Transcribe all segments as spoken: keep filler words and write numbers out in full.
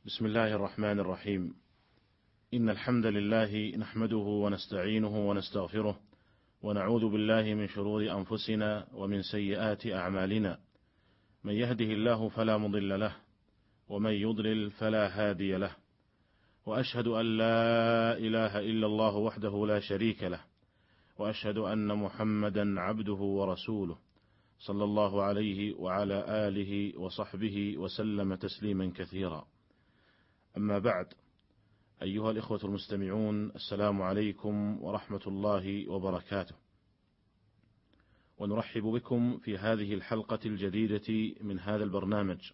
بسم الله الرحمن الرحيم. إن الحمد لله نحمده ونستعينه ونستغفره ونعوذ بالله من شرور أنفسنا ومن سيئات أعمالنا، من يهده الله فلا مضل له ومن يضلل فلا هادي له، وأشهد أن لا إله إلا الله وحده لا شريك له، وأشهد أن محمدا عبده ورسوله صلى الله عليه وعلى آله وصحبه وسلم تسليما كثيرا. أما بعد، أيها الإخوة المستمعون، السلام عليكم ورحمة الله وبركاته، ونرحب بكم في هذه الحلقة الجديدة من هذا البرنامج،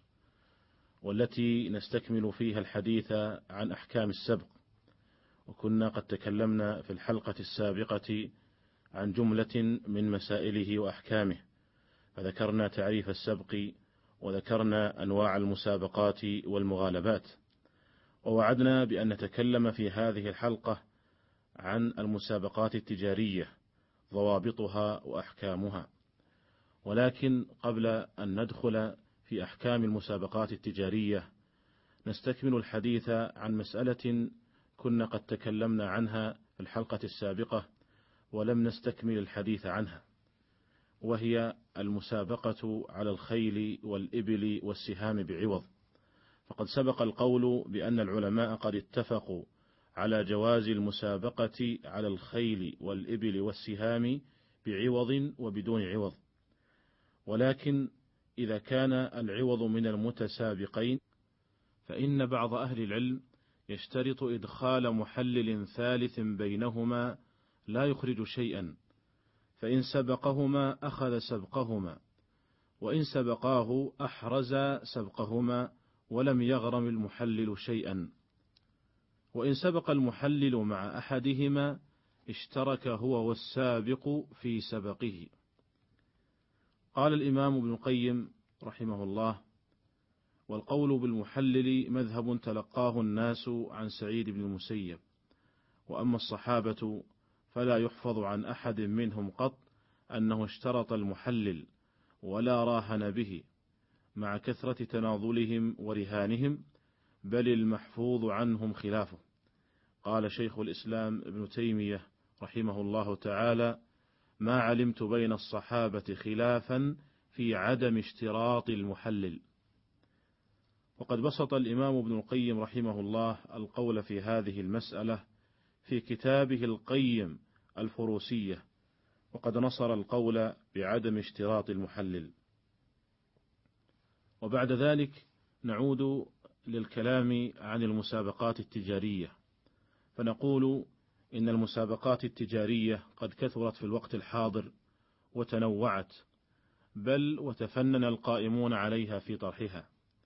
والتي نستكمل فيها الحديث عن أحكام السبق. وكنا قد تكلمنا في الحلقة السابقة عن جملة من مسائله وأحكامه، فذكرنا تعريف السبق وذكرنا أنواع المسابقات والمغالبات، ووعدنا بأن نتكلم في هذه الحلقة عن المسابقات التجارية، ضوابطها وأحكامها. ولكن قبل أن ندخل في أحكام المسابقات التجارية، نستكمل الحديث عن مسألة كنا قد تكلمنا عنها في الحلقة السابقة ولم نستكمل الحديث عنها، وهي المسابقة على الخيل والإبل والسهام بعوض. فقد سبق القول بأن العلماء قد اتفقوا على جواز المسابقة على الخيل والإبل والسهام بعوض وبدون عوض، ولكن إذا كان العوض من المتسابقين فإن بعض أهل العلم يشترط إدخال محلل ثالث بينهما لا يخرج شيئا، فإن سبقهما أخذ سبقهما، وإن سبقاه أحرز سبقهما ولم يغرم المحلل شيئا، وإن سبق المحلل مع أحدهما اشترك هو والسابق في سبقه. قال الإمام ابن القيم رحمه الله: والقول بالمحلل مذهب تلقاه الناس عن سعيد بن المسيب، وأما الصحابة فلا يحفظ عن أحد منهم قط أنه اشترط المحلل ولا راهن به، مع كثرة تناظلهم ورهانهم، بل المحفوظ عنهم خلافه. قال شيخ الإسلام ابن تيمية رحمه الله تعالى: ما علمت بين الصحابة خلافا في عدم اشتراط المحلل. وقد بسط الإمام ابن القيم رحمه الله القول في هذه المسألة في كتابه القيم الفروسية، وقد نصر القول بعدم اشتراط المحلل. وبعد ذلك نعود للكلام عن المسابقات التجارية، فنقول إن المسابقات التجارية قد كثرت في الوقت الحاضر وتنوعت، بل وتفنن القائمون عليها في طرحها،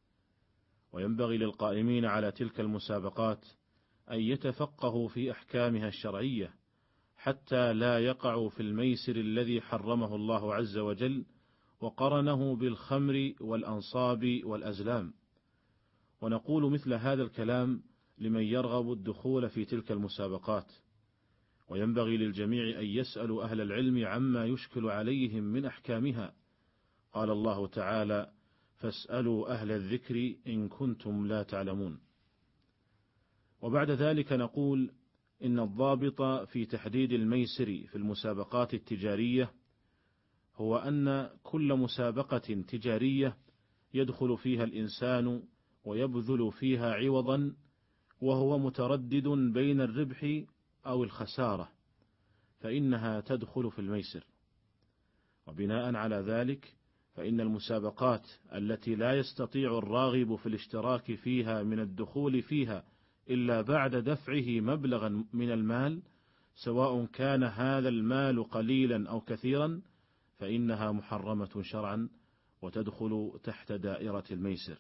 وينبغي للقائمين على تلك المسابقات أن يتفقهوا في أحكامها الشرعية، حتى لا يقعوا في الميسر الذي حرمه الله عز وجل وقرنه بالخمر والأنصاب والأزلام. ونقول مثل هذا الكلام لمن يرغب الدخول في تلك المسابقات، وينبغي للجميع أن يسألوا أهل العلم عما يشكل عليهم من أحكامها. قال الله تعالى: فاسألوا أهل الذكر إن كنتم لا تعلمون. وبعد ذلك نقول إن الضابط في تحديد الميسر في المسابقات التجارية هو أن كل مسابقة تجارية يدخل فيها الإنسان ويبذل فيها عوضا وهو متردد بين الربح أو الخسارة، فإنها تدخل في الميسر. وبناء على ذلك فإن المسابقات التي لا يستطيع الراغب في الاشتراك فيها من الدخول فيها إلا بعد دفعه مبلغا من المال، سواء كان هذا المال قليلا أو كثيرا، فإنها محرمة شرعا وتدخل تحت دائرة الميسر.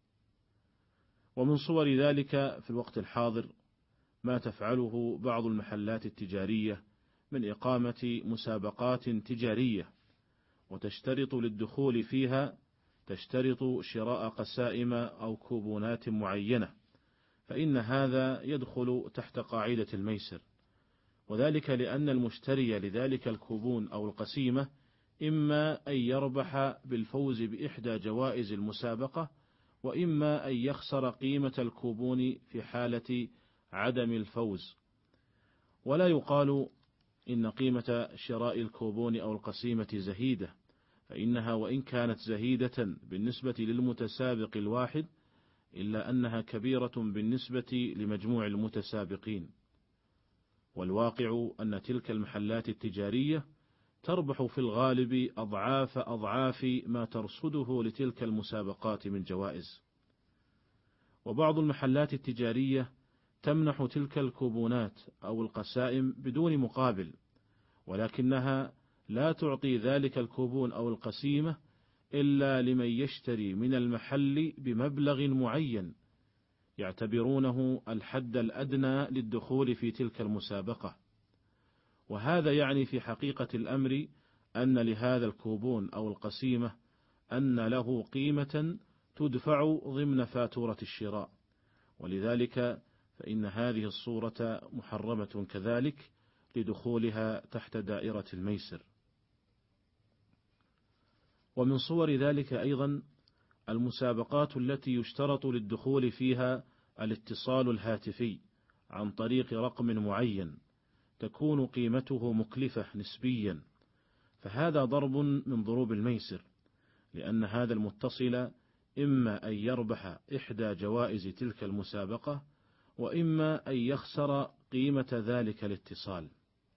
ومن صور ذلك في الوقت الحاضر ما تفعله بعض المحلات التجارية من إقامة مسابقات تجارية، وتشترط للدخول فيها تشترط شراء قسائم أو كوبونات معينة، فإن هذا يدخل تحت قاعدة الميسر، وذلك لأن المشتري لذلك الكوبون أو القسيمة إما أن يربح بالفوز بإحدى جوائز المسابقة، وإما أن يخسر قيمة الكوبون في حالة عدم الفوز. ولا يقال إن قيمة شراء الكوبون أو القسيمة زهيدة، فإنها وإن كانت زهيدة بالنسبة للمتسابق الواحد إلا أنها كبيرة بالنسبة لمجموع المتسابقين. والواقع أن تلك المحلات التجارية تربح في الغالب أضعاف أضعاف ما ترصده لتلك المسابقات من جوائز. وبعض المحلات التجارية تمنح تلك الكوبونات أو القسائم بدون مقابل، ولكنها لا تعطي ذلك الكوبون أو القسيمة إلا لمن يشتري من المحل بمبلغ معين يعتبرونه الحد الأدنى للدخول في تلك المسابقة. وهذا يعني في حقيقة الأمر أن لهذا الكوبون أو القسيمة أن له قيمة تدفع ضمن فاتورة الشراء، ولذلك فإن هذه الصورة محرمة كذلك لدخولها تحت دائرة الميسر. ومن صور ذلك أيضا المسابقات التي يشترط للدخول فيها الاتصال الهاتفي عن طريق رقم معين تكون قيمته مكلفة نسبيا، فهذا ضرب من ضروب الميسر، لأن هذا المتصل إما أن يربح إحدى جوائز تلك المسابقة، وإما أن يخسر قيمة ذلك الاتصال.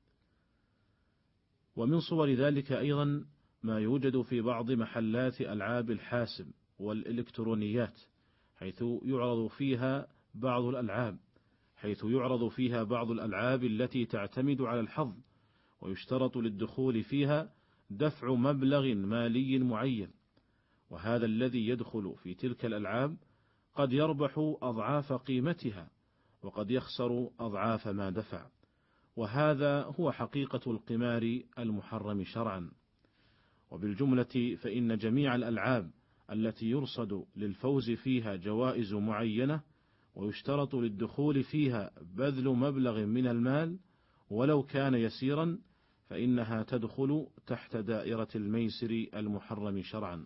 ومن صور ذلك أيضا ما يوجد في بعض محلات ألعاب الحاسب والإلكترونيات، حيث يعرض فيها بعض الألعاب حيث يعرض فيها بعض الألعاب التي تعتمد على الحظ، ويشترط للدخول فيها دفع مبلغ مالي معين، وهذا الذي يدخل في تلك الألعاب قد يربح أضعاف قيمتها وقد يخسر أضعاف ما دفع، وهذا هو حقيقة القمار المحرم شرعا. وبالجملة فإن جميع الألعاب التي يرصد للفوز فيها جوائز معينة ويشترط للدخول فيها بذل مبلغ من المال ولو كان يسيرا، فإنها تدخل تحت دائرة الميسر المحرم شرعا.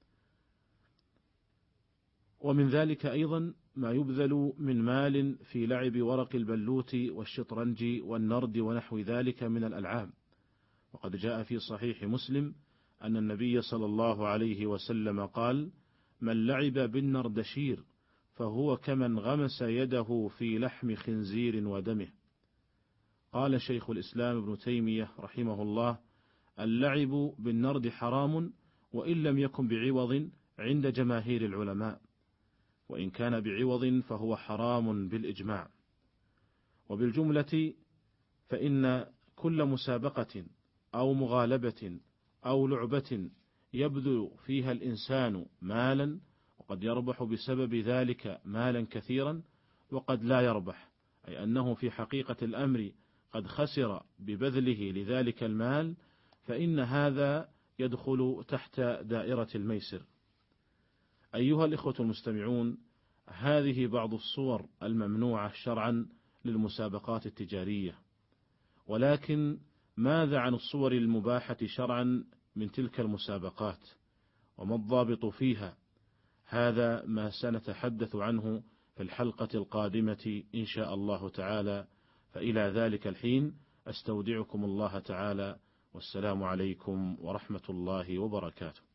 ومن ذلك أيضا ما يبذل من مال في لعب ورق البلوت والشطرنج والنرد ونحو ذلك من الألعاب. وقد جاء في صحيح مسلم أن النبي صلى الله عليه وسلم قال: من لعب بالنردشير فهو كمن غمس يده في لحم خنزير ودمه. قال شيخ الإسلام ابن تيمية رحمه الله: اللعب بالنرد حرام وإن لم يكن بعوض عند جماهير العلماء، وإن كان بعوض فهو حرام بالإجماع. وبالجملة فإن كل مسابقة أو مغالبة أو لعبة يبذل فيها الإنسان مالا، وقد يربح بسبب ذلك مالا كثيرا وقد لا يربح، أي أنه في حقيقة الأمر قد خسر ببذله لذلك المال، فإن هذا يدخل تحت دائرة الميسر. أيها الإخوة المستمعون، هذه بعض الصور الممنوعة شرعا للمسابقات التجارية، ولكن ماذا عن الصور المباحة شرعا من تلك المسابقات، وما الضابط فيها؟ هذا ما سنتحدث عنه في الحلقة القادمة إن شاء الله تعالى، فإلى ذلك الحين أستودعكم الله تعالى، والسلام عليكم ورحمة الله وبركاته.